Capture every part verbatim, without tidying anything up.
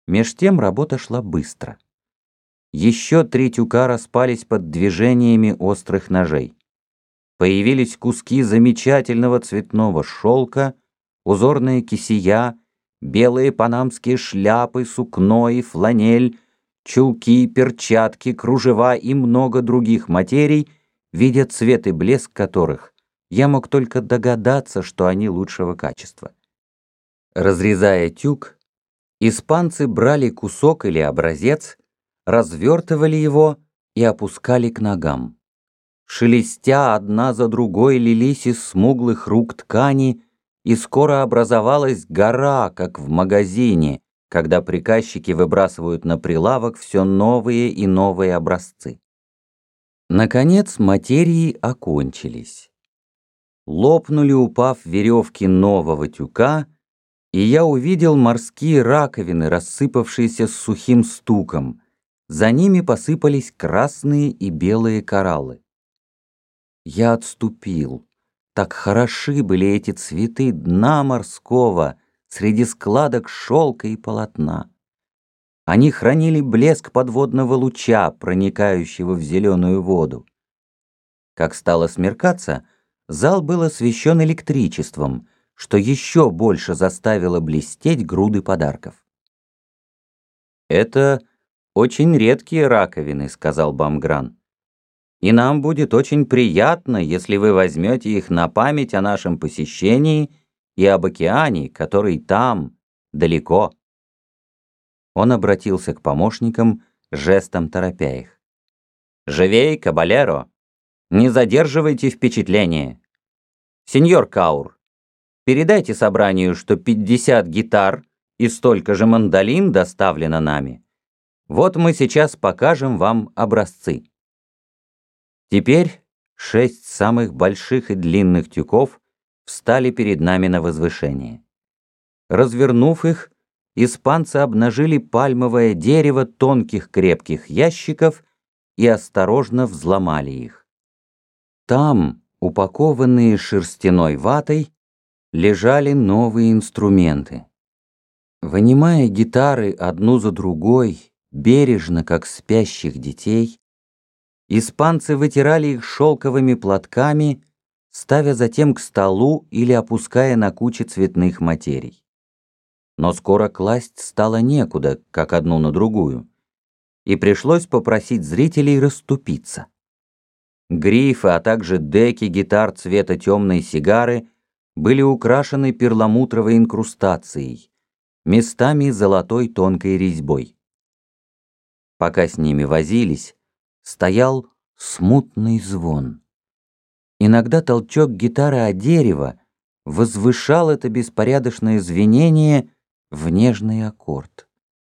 Меж тем работа шла быстро. Еще три тюка распались под движениями острых ножей. Появились куски замечательного цветного шелка, узорные кисея, белые панамские шляпы, сукно и фланель, чулки, перчатки, кружева и много других материй, видя цвет и блеск которых, я мог только догадаться, что они лучшего качества. Разрезая тюк, испанцы брали кусок или образец, развертывали его и опускали к ногам. Шелестя одна за другой лились из смуглых рук ткани, и скоро образовалась гора, как в магазине, когда приказчики выбрасывают на прилавок все новые и новые образцы. Наконец материи окончились. Лопнули, упав веревки нового тюка, и я увидел морские раковины, рассыпавшиеся с сухим стуком. За ними посыпались красные и белые кораллы. Я отступил. Так хороши были эти цветы дна морского среди складок шелка и полотна. Они хранили блеск подводного луча, проникающего в зеленую воду. Как стало смеркаться, зал был освещен электричеством, что еще больше заставило блестеть груды подарков. «Это очень редкие раковины», — сказал Бамгран. «И нам будет очень приятно, если вы возьмете их на память о нашем посещении и об океане, который там, далеко». Он обратился к помощникам, жестом торопя их. «Живей, кабалеро! Не задерживайте впечатление! Сеньор Каур, передайте собранию, что пятьдесят гитар и столько же мандолин доставлено нами. Вот мы сейчас покажем вам образцы». Теперь шесть самых больших и длинных тюков встали перед нами на возвышение. Развернув их, испанцы обнажили пальмовое дерево тонких крепких ящиков и осторожно взломали их. Там, упакованные шерстяной ватой, лежали новые инструменты. Вынимая гитары одну за другой, бережно, как спящих детей, испанцы вытирали их шелковыми платками, ставя затем к столу или опуская на кучи цветных материй. Но скоро класть стало некуда, как одну на другую, и пришлось попросить зрителей расступиться. Грифы, а также деки гитар цвета темной сигары были украшены перламутровой инкрустацией, местами золотой тонкой резьбой. Пока с ними возились, стоял смутный звон. Иногда толчок гитары о дерево возвышал это беспорядочное звенение в нежный аккорд.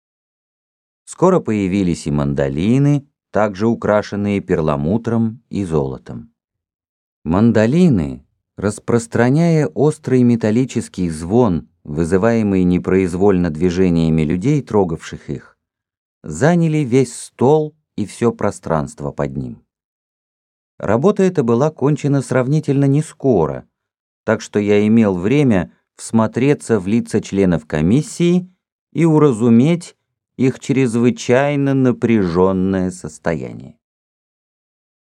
Скоро появились и мандолины, также украшенные перламутром и золотом. Мандолины, распространяя острый металлический звон, вызываемый непроизвольно движениями людей, трогавших их, заняли весь стол и все пространство под ним. Работа эта была кончена сравнительно нескоро, так что я имел время всмотреться в лица членов комиссии и уразуметь их чрезвычайно напряженное состояние.